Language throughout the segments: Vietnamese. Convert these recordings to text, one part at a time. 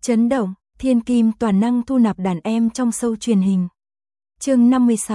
Chấn động, thiên kim toàn năng thu nạp đàn em trong show truyền hình. Chương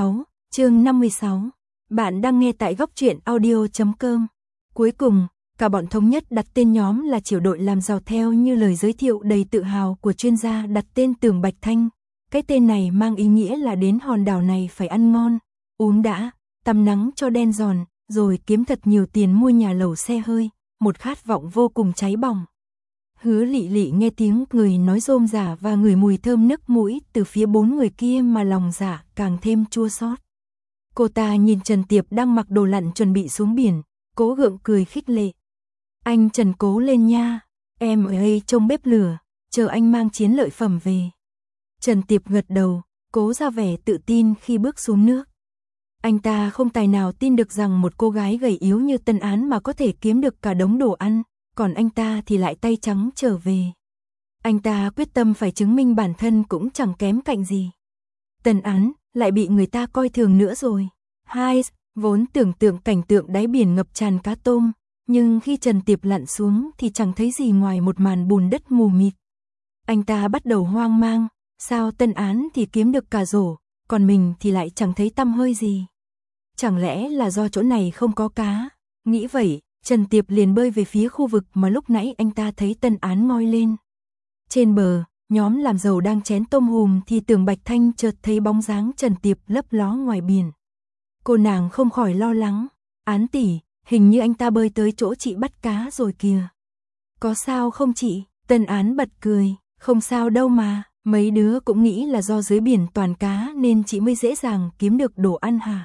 56. Bạn đang nghe tại góc truyện audio.com. Cuối cùng, cả bọn thống nhất đặt tên nhóm là Triều đội làm giàu theo như lời giới thiệu đầy tự hào của chuyên gia đặt tên Tưởng Bạch Thanh. Cái tên này mang ý nghĩa là đến hòn đảo này phải ăn ngon, uống đã, tắm nắng cho đen giòn, rồi kiếm thật nhiều tiền mua nhà lầu xe hơi, một khát vọng vô cùng cháy bỏng. Hứa Lị Lị nghe tiếng người nói rôm rả và ngửi mùi thơm nức mũi từ phía bốn người kia mà lòng dạ càng thêm chua xót. Cô ta nhìn Trần Tiệp đang mặc đồ lặn chuẩn bị xuống biển, cố gượng cười khích lệ. Anh Trần cố lên nha, em ở đây trông bếp lửa, chờ anh mang chiến lợi phẩm về. Trần Tiệp gật đầu, cố ra vẻ tự tin khi bước xuống nước. Anh ta không tài nào tin được rằng một cô gái gầy yếu như Tân Án mà có thể kiếm được cả đống đồ ăn, còn anh ta thì lại tay trắng trở về. Anh ta quyết tâm phải chứng minh bản thân cũng chẳng kém cạnh gì. Tân Án lại bị người ta coi thường nữa rồi. Hai, vốn tưởng tượng cảnh tượng đáy biển ngập tràn cá tôm, nhưng khi Trần Tiệp lặn xuống thì chẳng thấy gì ngoài một màn bùn đất mù mịt. Anh ta bắt đầu hoang mang, sao Tân Án thì kiếm được cả rổ, còn mình thì lại chẳng thấy tăm hơi gì. Chẳng lẽ là do chỗ này không có cá? Nghĩ vậy, Trần Tiệp liền bơi về phía khu vực mà lúc nãy anh ta thấy Tân Án ngoi lên. Trên bờ, nhóm làm giàu đang chén tôm hùm thì Tưởng Bạch Thanh chợt thấy bóng dáng Trần Tiệp lấp ló ngoài biển. Cô nàng không khỏi lo lắng, Án tỷ, hình như anh ta bơi tới chỗ chị bắt cá rồi kìa. Có sao không chị? Tân Án bật cười, không sao đâu mà, mấy đứa cũng nghĩ là do dưới biển toàn cá nên chị mới dễ dàng kiếm được đồ ăn hả?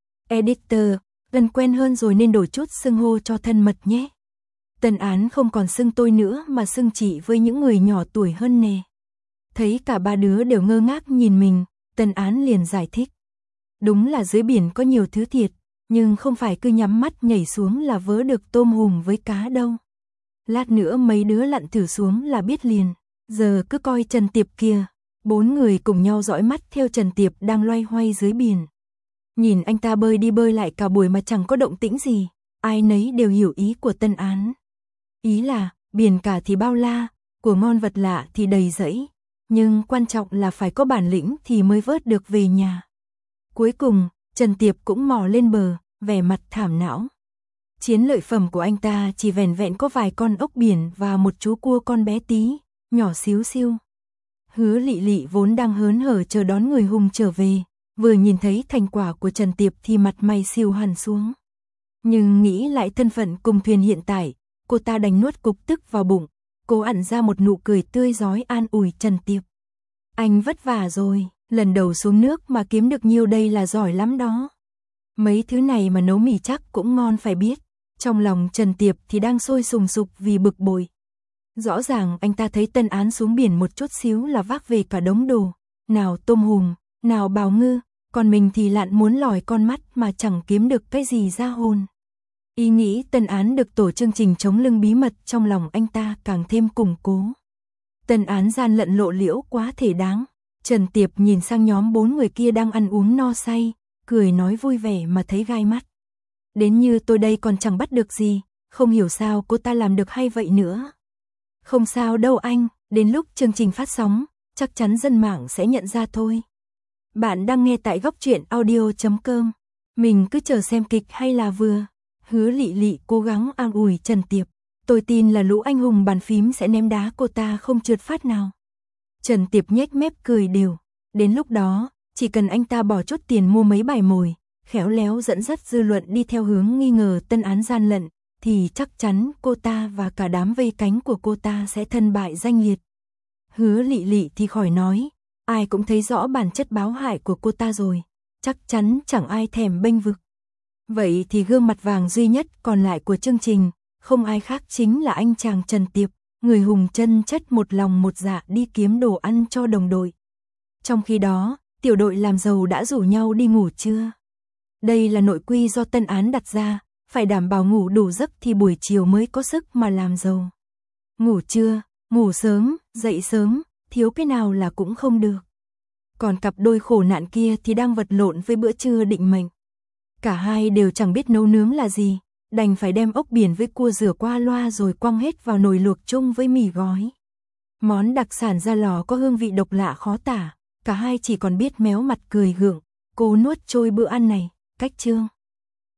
Editor, gần quen hơn rồi nên đổi chút xưng hô cho thân mật nhé. Tân Án không còn xưng tôi nữa mà xưng chị với những người nhỏ tuổi hơn nè. Thấy cả ba đứa đều ngơ ngác nhìn mình, Tân Án liền giải thích. Đúng là dưới biển có nhiều thứ thiệt, nhưng không phải cứ nhắm mắt nhảy xuống là vớ được tôm hùm với cá đâu. Lát nữa mấy đứa lặn thử xuống là biết liền. Giờ cứ coi Trần Tiệp kìa. Bốn người cùng nhau dõi mắt theo Trần Tiệp đang loay hoay dưới biển. Nhìn anh ta bơi đi bơi lại cả buổi mà chẳng có động tĩnh gì, ai nấy đều hiểu ý của Tân Án. Ý là, biển cả thì bao la, của ngon vật lạ thì đầy rẫy, nhưng quan trọng là phải có bản lĩnh thì mới vớt được về nhà. Cuối cùng, Trần Tiệp cũng mò lên bờ, vẻ mặt thảm não. Chiến lợi phẩm của anh ta chỉ vẻn vẹn có vài con ốc biển và một chú cua con bé tí, nhỏ xíu xiu. Hứa Lị Lị vốn đang hớn hở chờ đón người hùng trở về, vừa nhìn thấy thành quả của Trần Tiệp thì mặt mày xìu hẳn xuống. Nhưng nghĩ lại thân phận cùng thuyền hiện tại, cô ta đành nuốt cục tức vào bụng, cố ẵn ra một nụ cười tươi rói an ủi Trần Tiệp. Anh vất vả rồi, lần đầu xuống nước mà kiếm được nhiêu đây là giỏi lắm đó. Mấy thứ này mà nấu mì chắc cũng ngon phải biết. Trong lòng Trần Tiệp thì đang sôi sùng sục vì bực bội. Rõ ràng anh ta thấy Tân Án xuống biển một chút xíu là vác về cả đống đồ, nào tôm hùm, nào bào ngư, còn mình thì lặn muốn lòi con mắt mà chẳng kiếm được cái gì ra hồn. Ý nghĩ Tân Án được tổ chương trình chống lưng bí mật trong lòng anh ta càng thêm củng cố. Tân Án gian lận lộ liễu quá thể đáng. Trần Tiệp nhìn sang nhóm bốn người kia đang ăn uống no say, cười nói vui vẻ mà thấy gai mắt. Đến như tôi đây còn chẳng bắt được gì, không hiểu sao cô ta làm được hay vậy nữa. Không sao đâu anh, đến lúc chương trình phát sóng, chắc chắn dân mạng sẽ nhận ra thôi. Bạn đang nghe tại góc truyện audio.com. Mình cứ chờ xem kịch hay là vừa. Hứa Lị Lị cố gắng an ủi Trần Tiệp. Tôi tin là lũ anh hùng bàn phím sẽ ném đá cô ta không trượt phát nào. Trần Tiệp nhếch mép cười đều. Đến lúc đó, chỉ cần anh ta bỏ chút tiền mua mấy bài mồi, khéo léo dẫn dắt dư luận đi theo hướng nghi ngờ Tân Án gian lận, thì chắc chắn cô ta và cả đám vây cánh của cô ta sẽ thân bại danh liệt. Hứa Lị Lị thì khỏi nói, ai cũng thấy rõ bản chất báo hại của cô ta rồi, chắc chắn chẳng ai thèm bênh vực. Vậy thì gương mặt vàng duy nhất còn lại của chương trình, không ai khác chính là anh chàng Trần Tiệp, người hùng chân chất một lòng một dạ đi kiếm đồ ăn cho đồng đội. Trong khi đó, tiểu đội làm giàu đã rủ nhau đi ngủ trưa. Đây là nội quy do Tân Án đặt ra, phải đảm bảo ngủ đủ giấc thì buổi chiều mới có sức mà làm giàu. Ngủ trưa, ngủ sớm, dậy sớm, thiếu cái nào là cũng không được. Còn cặp đôi khổ nạn kia thì đang vật lộn với bữa trưa định mệnh. Cả hai đều chẳng biết nấu nướng là gì, đành phải đem ốc biển với cua rửa qua loa rồi quăng hết vào nồi luộc chung với mì gói. Món đặc sản ra lò có hương vị độc lạ khó tả, cả hai chỉ còn biết méo mặt cười gượng, cố nuốt trôi bữa ăn này, cách chương.